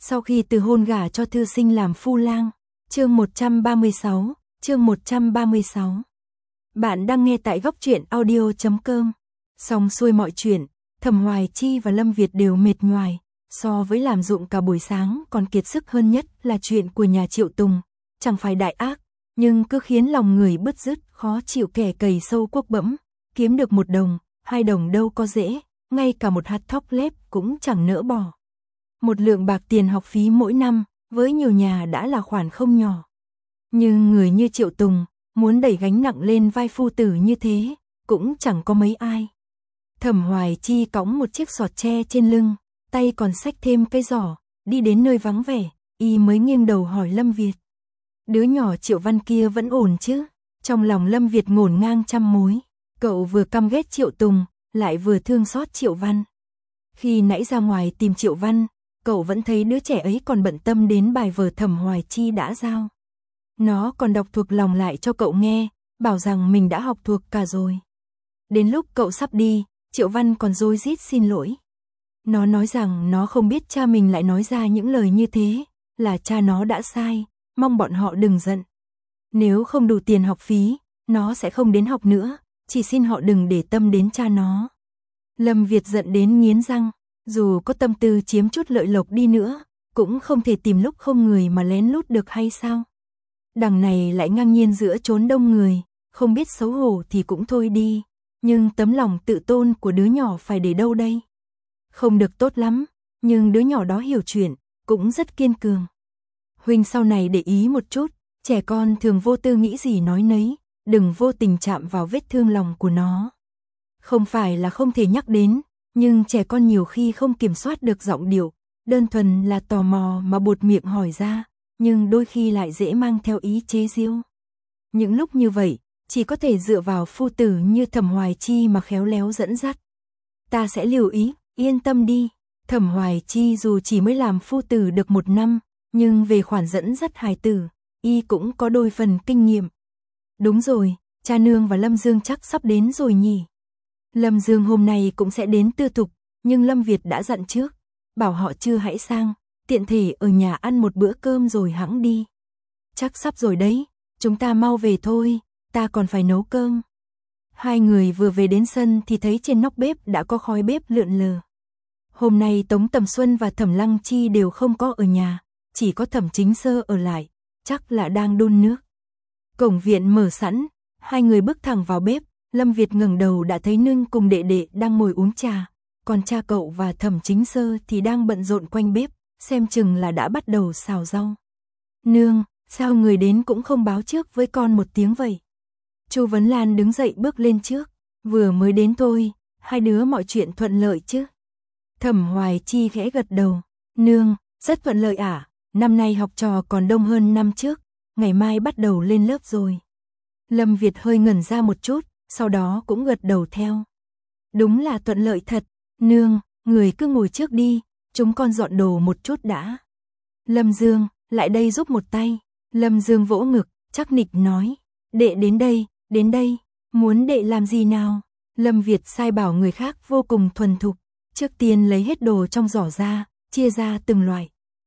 Sau khi từ hôn gả cho thư sinh làm phu lang. Chương 136, chương 136. Bạn đang nghe tại góc truyện audio.com. Xong xuôi mọi chuyện, Thẩm Hoài Chi và Lâm Việt đều mệt nhoài, so với làm dụng cả buổi sáng còn kiệt sức hơn nhất là chuyện của nhà Triệu Tùng, chẳng phải đại ác, nhưng cứ khiến lòng người bứt rứt, khó chịu. Kẻ cày sâu cuốc bẫm, kiếm được 1 đồng, 2 đồng đâu có dễ, ngay cả một hạt thóc lép cũng chẳng nỡ bỏ. Một lượng bạc tiền học phí mỗi năm, với nhiều nhà đã là khoản không nhỏ. Nhưng người như Triệu Tùng, muốn đẩy gánh nặng lên vai phu tử như thế, cũng chẳng có mấy ai. Thẩm Hoài Chi cõng một chiếc sọt tre trên lưng, tay còn xách thêm cái giỏ, đi đến nơi vắng vẻ, y mới nghiêng đầu hỏi Lâm Việt. Đứa nhỏ Triệu Văn kia vẫn ổn chứ? Trong lòng Lâm Việt ngổn ngang trăm mối, cậu vừa căm ghét Triệu Tùng, lại vừa thương xót Triệu Văn. Khi nãy ra ngoài tìm Triệu Văn, cậu vẫn thấy đứa trẻ ấy còn bận tâm đến bài vở Thẩm Hoài Chi đã giao. Nó còn đọc thuộc lòng lại cho cậu nghe, bảo rằng mình đã học thuộc cả rồi. Đến lúc cậu sắp đi, Triệu Văn còn rối rít xin lỗi. Nó nói rằng nó không biết cha mình lại nói ra những lời như thế, là cha nó đã sai, mong bọn họ đừng giận. Nếu không đủ tiền học phí, nó sẽ không đến học nữa, chỉ xin họ đừng để tâm đến cha nó. Lâm Việt giận đến nghiến răng, dù có tâm tư chiếm chút lợi lộc đi nữa, cũng không thể tìm lúc không người mà lén lút được hay sao? Đằng này lại ngang nhiên giữa chốn đông người, không biết xấu hổ thì cũng thôi đi, nhưng tấm lòng tự tôn của đứa nhỏ phải để đâu đây? Không được tốt lắm, nhưng đứa nhỏ đó hiểu chuyện, cũng rất kiên cường. Huynh sau này để ý một chút, trẻ con thường vô tư nghĩ gì nói nấy, đừng vô tình chạm vào vết thương lòng của nó. Không phải là không thể nhắc đến, nhưng trẻ con nhiều khi không kiểm soát được giọng điệu, đơn thuần là tò mò mà buột miệng hỏi ra, nhưng đôi khi lại dễ mang theo ý chế giễu. Những lúc như vậy, chỉ có thể dựa vào phu tử như Thẩm Hoài Chi mà khéo léo dẫn dắt. Ta sẽ lưu ý, yên tâm đi. Thẩm Hoài Chi dù chỉ mới làm phu tử được 1 năm, nhưng về khoản dẫn dắt hài tử, y cũng có đôi phần kinh nghiệm. Đúng rồi, cha nương và Lâm Dương chắc sắp đến rồi nhỉ. Lâm Dương hôm nay cũng sẽ đến Tư Thục, nhưng Lâm Việt đã dặn trước, bảo họ trưa hãy sang, tiện thể ở nhà ăn một bữa cơm rồi hẵng đi. Chắc sắp rồi đấy, chúng ta mau về thôi, ta còn phải nấu cơm. Hai người vừa về đến sân thì thấy trên nóc bếp đã có khói bếp lượn lờ. Hôm nay Tống Tầm Xuân và Thẩm Lăng Chi đều không có ở nhà, chỉ có Thẩm Chính Sơ ở lại, chắc là đang đun nước. Cổng viện mở sẵn, hai người bước thẳng vào bếp. Lâm Việt ngẩng đầu đã thấy nương cùng đệ đệ đang ngồi uống trà, còn cha cậu và Thẩm Chính Sơ thì đang bận rộn quanh bếp, xem chừng là đã bắt đầu xào rau. Nương, sao người đến cũng không báo trước với con một tiếng vậy? Chu Vấn Lan đứng dậy bước lên trước, vừa mới đến thôi, hai đứa mọi chuyện thuận lợi chứ? Thẩm Hoài Chi khẽ gật đầu, nương, rất thuận lợi ạ, năm nay học trò còn đông hơn năm trước, ngày mai bắt đầu lên lớp rồi. Lâm Việt hơi ngẩn ra một chút, sau đó cũng gật đầu theo. Đúng là thuận lợi thật, nương, người cứ ngồi trước đi, chúng con dọn đồ một chút đã. Lâm Dương, lại đây giúp một tay. Lâm Dương vỗ ngực, chắc nịch nói, đệ đến đây, muốn đệ làm gì nào? Lâm Việt sai bảo người khác vô cùng thuần thục, trước tiên lấy hết đồ trong giỏ ra, chia ra từng loại.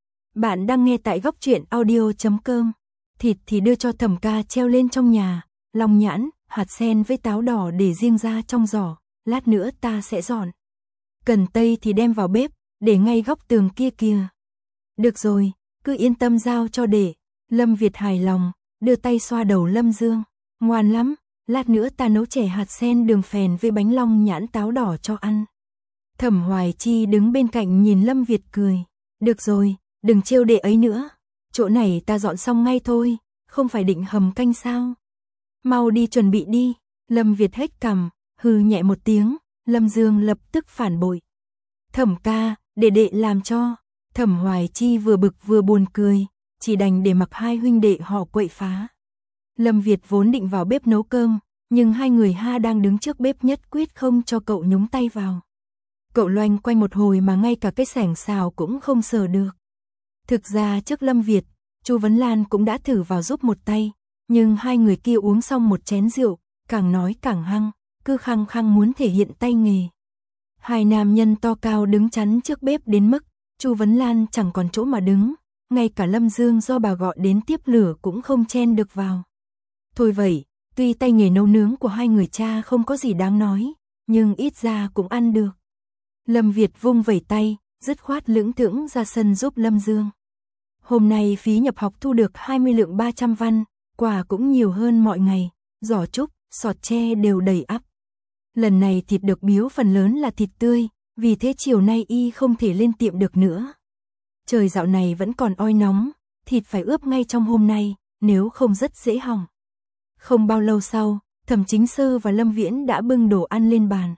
Bạn đang nghe tại góc truyện audio.com. Thịt thì đưa cho Thẩm ca treo lên trong nhà, long nhãn, hạt sen với táo đỏ để riêng ra trong giỏ, lát nữa ta sẽ dọn. Cần tây thì đem vào bếp, để ngay góc tường kia kìa. Được rồi, cứ yên tâm giao cho đệ. Lâm Việt hài lòng, đưa tay xoa đầu Lâm Dương. Ngoan lắm, lát nữa ta nấu chè hạt sen đường phèn với bánh long nhãn táo đỏ cho ăn. Thẩm Hoài Chi đứng bên cạnh nhìn Lâm Việt cười. Được rồi, đừng trêu đệ ấy nữa. Chỗ này ta dọn xong ngay thôi, không phải định hầm canh sao? Mau đi chuẩn bị đi. Lâm Việt hếch cằm, hừ nhẹ một tiếng. Lâm Dương lập tức phản bội. Thẩm ca, để đệ làm cho. Thẩm Hoài Chi vừa bực vừa buồn cười, chỉ đành để mặc hai huynh đệ họ quậy phá. Lâm Việt vốn định vào bếp nấu cơm, nhưng hai người ha đang đứng trước bếp nhất quyết không cho cậu nhúng tay vào. Cậu loanh quanh một hồi mà ngay cả cái xẻng xào cũng không sờ được. Thực ra trước Lâm Việt, Chu Vấn Lan cũng đã thử vào giúp một tay, nhưng hai người kia uống xong một chén rượu, càng nói càng hăng, cứ khăng khăng muốn thể hiện tay nghề. Hai nam nhân to cao đứng chắn trước bếp đến mức Chu Vấn Lan chẳng còn chỗ mà đứng, ngay cả Lâm Dương do bà gọi đến tiếp lửa cũng không chen được vào. Thôi vậy, tuy tay nghề nấu nướng của hai người cha không có gì đáng nói, nhưng ít ra cũng ăn được. Lâm Việt vung vẩy tay, dứt khoát lững thững ra sân giúp Lâm Dương. Hôm nay phí nhập học thu được 20 lượng 300 văn, quà cũng nhiều hơn mọi ngày, giỏ trúc, sọt tre đều đầy ắp. Lần này thịt được biếu phần lớn là thịt tươi, vì thế chiều nay y không thể lên tiệm được nữa. Trời dạo này vẫn còn oi nóng, thịt phải ướp ngay trong hôm nay, nếu không rất dễ hỏng. Không bao lâu sau, Thẩm Chính Sơ và Lâm Viễn đã bưng đồ ăn lên bàn.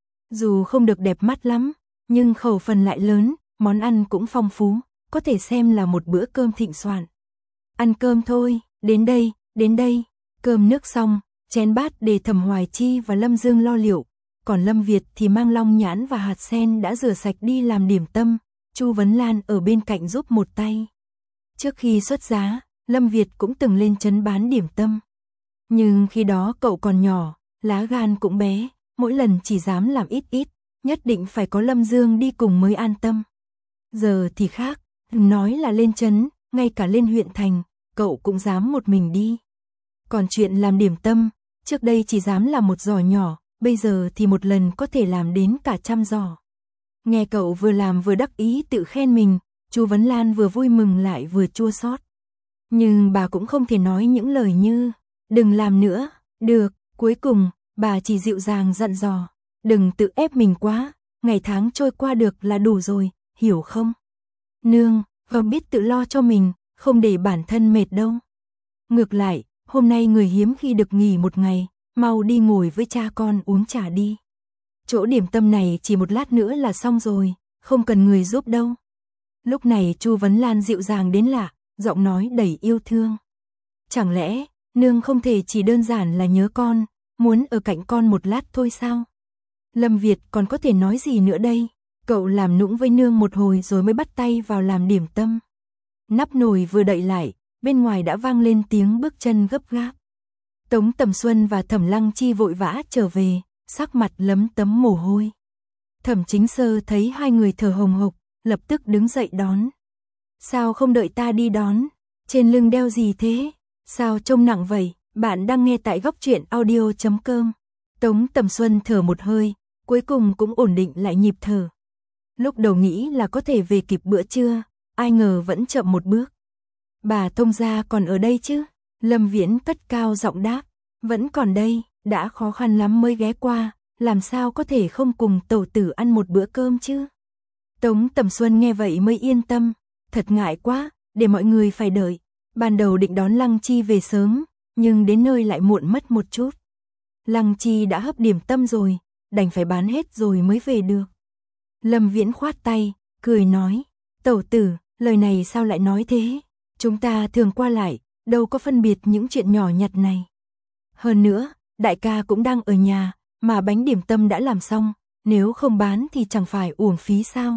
Dù không được đẹp mắt lắm, nhưng khẩu phần lại lớn, món ăn cũng phong phú, có thể xem là một bữa cơm thịnh soạn. Ăn cơm thôi, đến đây, cơm nước xong, chén bát để Thẩm Hoài Chi và Lâm Dương lo liệu, còn Lâm Việt thì mang long nhãn và hạt sen đã rửa sạch đi làm điểm tâm, Chu Vấn Lan ở bên cạnh giúp một tay. Trước khi xuất giá, Lâm Việt cũng từng lên trấn bán điểm tâm. Nhưng khi đó cậu còn nhỏ, lá gan cũng bé, mỗi lần chỉ dám làm ít ít, nhất định phải có Lâm Dương đi cùng mới an tâm. Giờ thì khác, nói là lên trấn, ngay cả lên huyện thành, cậu cũng dám một mình đi. Còn chuyện làm điểm tâm, trước đây chỉ dám làm một giỏ nhỏ, bây giờ thì một lần có thể làm đến cả 100 giỏ. Nghe cậu vừa làm vừa đắc ý tự khen mình, Chu Vấn Lan vừa vui mừng lại vừa chua xót. Nhưng bà cũng không thể nói những lời như, đừng làm nữa, được, cuối cùng, bà chỉ dịu dàng dặn dò, đừng tự ép mình quá, ngày tháng trôi qua được là đủ rồi, hiểu không? Nương, con biết tự lo cho mình, không để bản thân mệt đâu. Ngược lại, hôm nay người hiếm khi được nghỉ một ngày, mau đi ngồi với cha con uống trà đi. Chỗ điểm tâm này chỉ một lát nữa là xong rồi, không cần người giúp đâu. Lúc này Chu Vấn Lan dịu dàng đến lạ, giọng nói đầy yêu thương. Chẳng lẽ, nương không thể chỉ đơn giản là nhớ con, muốn ở cạnh con một lát thôi sao? Lâm Việt còn có thể nói gì nữa đây? Cậu làm nũng với nương một hồi rồi mới bắt tay vào làm điểm tâm. Nắp nồi vừa đậy lại, bên ngoài đã vang lên tiếng bước chân gấp gáp. Tống Tầm Xuân và Thẩm Lăng Chi vội vã trở về, sắc mặt lấm tấm mồ hôi. Thẩm Chính Sơ thấy hai người thở hồng hộc, lập tức đứng dậy đón. Sao không đợi ta đi đón? Trên lưng đeo gì thế? Sao trông nặng vậy? Bạn đang nghe tại góc truyện audio.com. Tống Tầm Xuân thở một hơi, cuối cùng cũng ổn định lại nhịp thở. Lúc đầu nghĩ là có thể về kịp bữa trưa, ai ngờ vẫn chậm một bước. Bà thông gia còn ở đây chứ? Lâm Viễn cất cao giọng đáp, vẫn còn đây, đã khó khăn lắm mới ghé qua, làm sao có thể không cùng tẩu tử ăn một bữa cơm chứ? Tống Tầm Xuân nghe vậy mới yên tâm, thật ngại quá, để mọi người phải đợi. Ban đầu định đón Lăng Chi về sớm, nhưng đến nơi lại muộn mất một chút. Lăng Chi đã hấp điểm tâm rồi, đành phải bán hết rồi mới về được. Lâm Viễn khoát tay, cười nói, tẩu tử, lời này sao lại nói thế? Chúng ta thường qua lại, đâu có phân biệt những chuyện nhỏ nhặt này. Hơn nữa, đại ca cũng đang ở nhà, mà bánh điểm tâm đã làm xong, nếu không bán thì chẳng phải uổng phí sao?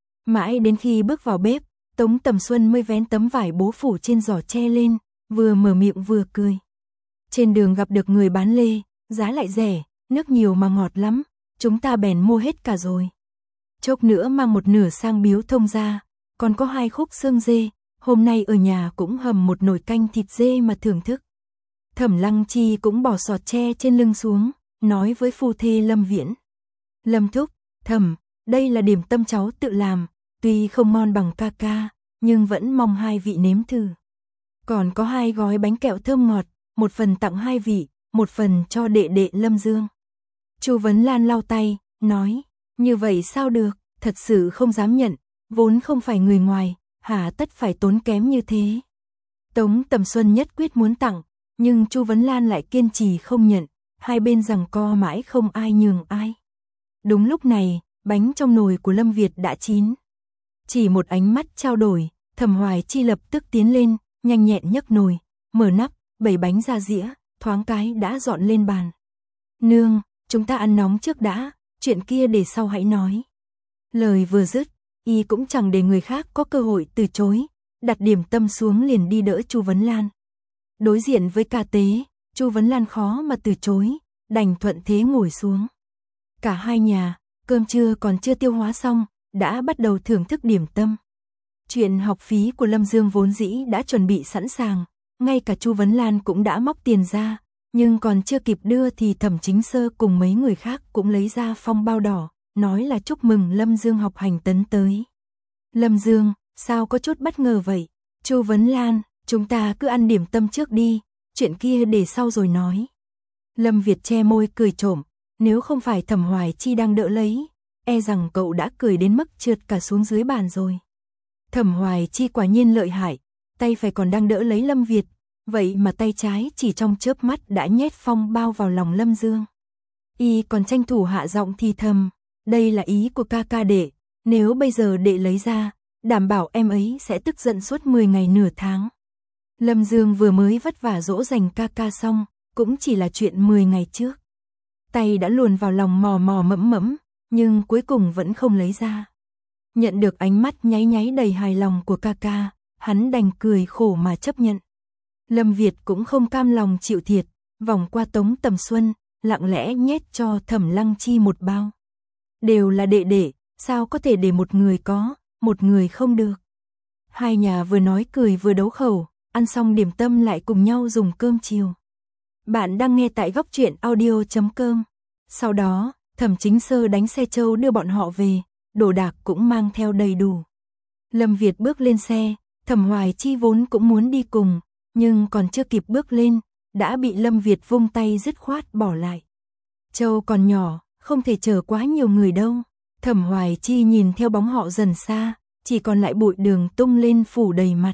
Mãi đến khi bước vào bếp, Tống Tầm Xuân mới vén tấm vải bố phủ trên giỏ tre lên, vừa mở miệng vừa cười. Trên đường gặp được người bán lê, giá lại rẻ, nước nhiều mà ngọt lắm, chúng ta bèn mua hết cả rồi. Chốc nữa mang một nửa sang biếu thông gia, còn có 2 khúc xương dê, hôm nay ở nhà cũng hầm một nồi canh thịt dê mà thưởng thức. Thẩm Lăng Chi cũng bỏ sọt tre trên lưng xuống, nói với phu thê Lâm Viễn. Lâm thúc, Thẩm, đây là điểm tâm cháu tự làm, tuy không ngon bằng ca ca, nhưng vẫn mong hai vị nếm thử. Còn có 2 gói bánh kẹo thơm ngọt, một phần tặng 2 vị, một phần cho đệ đệ Lâm Dương. Chu Vấn Lan lau tay, nói, như vậy sao được, thật sự không dám nhận, vốn không phải người ngoài, hà tất phải tốn kém như thế. Tống Tầm Xuân nhất quyết muốn tặng, nhưng Chu Vấn Lan lại kiên trì không nhận, hai bên giằng co mãi không ai nhường ai. Đúng lúc này, bánh trong nồi của Lâm Việt đã chín. Chỉ một ánh mắt trao đổi, Thẩm Hoài Chi lập tức tiến lên, nhanh nhẹn nhấc nồi, mở nắp, bày bánh ra dĩa, thoáng cái đã dọn lên bàn. Nương, chúng ta ăn nóng trước đã, chuyện kia để sau hãy nói. Lời vừa dứt, y cũng chẳng để người khác có cơ hội từ chối, đặt điểm tâm xuống liền đi đỡ Chu Vấn Lan. Đối diện với ca tế, Chu Vấn Lan khó mà từ chối, đành thuận thế ngồi xuống. Cả hai nhà, cơm trưa còn chưa tiêu hóa xong, đã bắt đầu thưởng thức điểm tâm. Chuyện học phí của Lâm Dương vốn dĩ đã chuẩn bị sẵn sàng, ngay cả Chu Vấn Lan cũng đã móc tiền ra, nhưng còn chưa kịp đưa thì Thẩm Chính Sơ cùng mấy người khác cũng lấy ra phong bao đỏ, nói là chúc mừng Lâm Dương học hành tấn tới. Lâm Dương, sao có chút bất ngờ vậy? Chu Vấn Lan, chúng ta cứ ăn điểm tâm trước đi, chuyện kia để sau rồi nói. Lâm Việt che môi cười trộm, nếu không phải Thẩm Hoài Chi đang đỡ lấy, e rằng cậu đã cười đến mức trượt cả xuống dưới bàn rồi. Thẩm Hoài Chi quả nhiên lợi hại, tay phải còn đang đỡ lấy Lâm Việt, vậy mà tay trái chỉ trong chớp mắt đã nhét phong bao vào lòng Lâm Dương. Y còn tranh thủ hạ giọng thì thầm, đây là ý của ca ca đệ, nếu bây giờ đệ lấy ra, đảm bảo em ấy sẽ tức giận suốt 10 ngày nửa tháng. Lâm Dương vừa mới vất vả dỗ dành ca ca xong, cũng chỉ là chuyện 10 ngày trước. Tay đã luồn vào lòng mò mò mẫm mẫm, nhưng cuối cùng vẫn không lấy ra. Nhận được ánh mắt nháy nháy đầy hài lòng của ca ca, hắn đành cười khổ mà chấp nhận. Lâm Việt cũng không cam lòng chịu thiệt, vòng qua Tống Tầm Xuân, lặng lẽ nhét cho Thẩm Lăng Chi một bao. Đều là đệ đệ, sao có thể để một người có, một người không được. Hai nhà vừa nói cười vừa đấu khẩu, ăn xong điểm tâm lại cùng nhau dùng cơm chiều. Bạn đang nghe tại Góc Truyện Audio.com. Sau đó, Thẩm Chính Sơ đánh xe trâu đưa bọn họ về, đồ đạc cũng mang theo đầy đủ. Lâm Việt bước lên xe, Thẩm Hoài Chi vốn cũng muốn đi cùng, nhưng còn chưa kịp bước lên, đã bị Lâm Việt vung tay dứt khoát bỏ lại. Châu còn nhỏ, không thể chở quá nhiều người đâu. Thẩm Hoài Chi nhìn theo bóng họ dần xa, chỉ còn lại bụi đường tung lên phủ đầy mặt.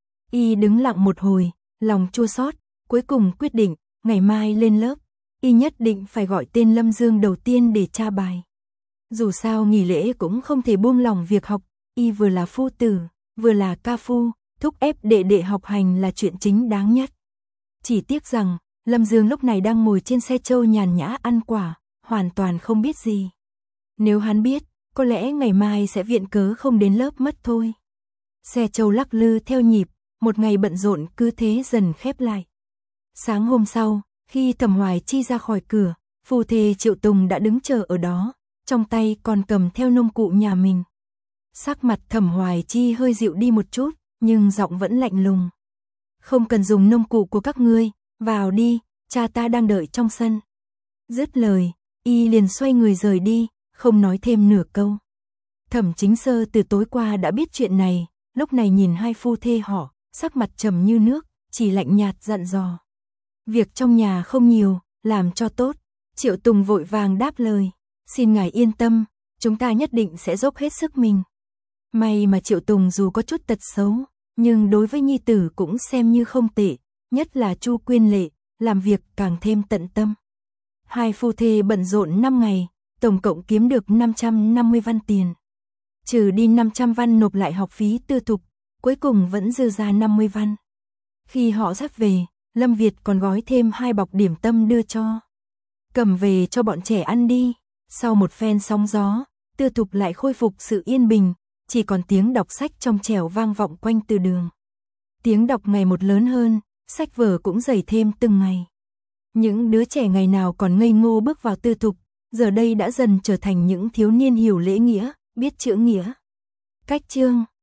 Y đứng lặng một hồi, lòng chua xót, cuối cùng quyết định, ngày mai lên lớp, Y nhất định phải gọi tên Lâm Dương đầu tiên để tra bài. Dù sao nghỉ lễ cũng không thể buông lỏng việc học, Y vừa là phu tử, vừa là ca phu, thúc ép đệ đệ học hành là chuyện chính đáng nhất. Chỉ tiếc rằng, Lâm Dương lúc này đang ngồi trên xe trâu nhàn nhã ăn quả, hoàn toàn không biết gì. Nếu hắn biết, có lẽ ngày mai sẽ viện cớ không đến lớp mất thôi. Xe trâu lắc lư theo nhịp, một ngày bận rộn cứ thế dần khép lại. Sáng hôm sau, khi Thẩm Hoài Chi ra khỏi cửa, phu thê Triệu Tùng đã đứng chờ ở đó, trong tay còn cầm theo nông cụ nhà mình. Sắc mặt Thẩm Hoài Chi hơi dịu đi một chút, nhưng giọng vẫn lạnh lùng. Không cần dùng nông cụ của các ngươi, vào đi, cha ta đang đợi trong sân. Dứt lời, Y liền xoay người rời đi, không nói thêm nửa câu. Thẩm Chính Sơ từ tối qua đã biết chuyện này, lúc này nhìn hai phu thê họ, sắc mặt trầm như nước, chỉ lạnh nhạt dặn dò. Việc trong nhà không nhiều, làm cho tốt. Triệu Tùng vội vàng đáp lời, xin ngài yên tâm, chúng ta nhất định sẽ dốc hết sức mình. May mà Triệu Tùng dù có chút tật xấu, nhưng đối với nhi tử cũng xem như không tệ, nhất là Chu Quyên Lệ, làm việc càng thêm tận tâm. Hai phu thê bận rộn 5 ngày, tổng cộng kiếm được 550 văn tiền. Trừ đi 500 văn nộp lại học phí tư thục, cuối cùng vẫn dư ra 50 văn. Khi họ sắp về, Lâm Việt còn gói thêm 2 bọc điểm tâm đưa cho. Cầm về cho bọn trẻ ăn đi. Sau một phen sóng gió, tư thục lại khôi phục sự yên bình, chỉ còn tiếng đọc sách trong trẻo vang vọng quanh từ đường. Tiếng đọc ngày một lớn hơn, sách vở cũng dày thêm từng ngày. Những đứa trẻ ngày nào còn ngây ngô bước vào tư thục, giờ đây đã dần trở thành những thiếu niên hiểu lễ nghĩa, biết chữ nghĩa. Cách chương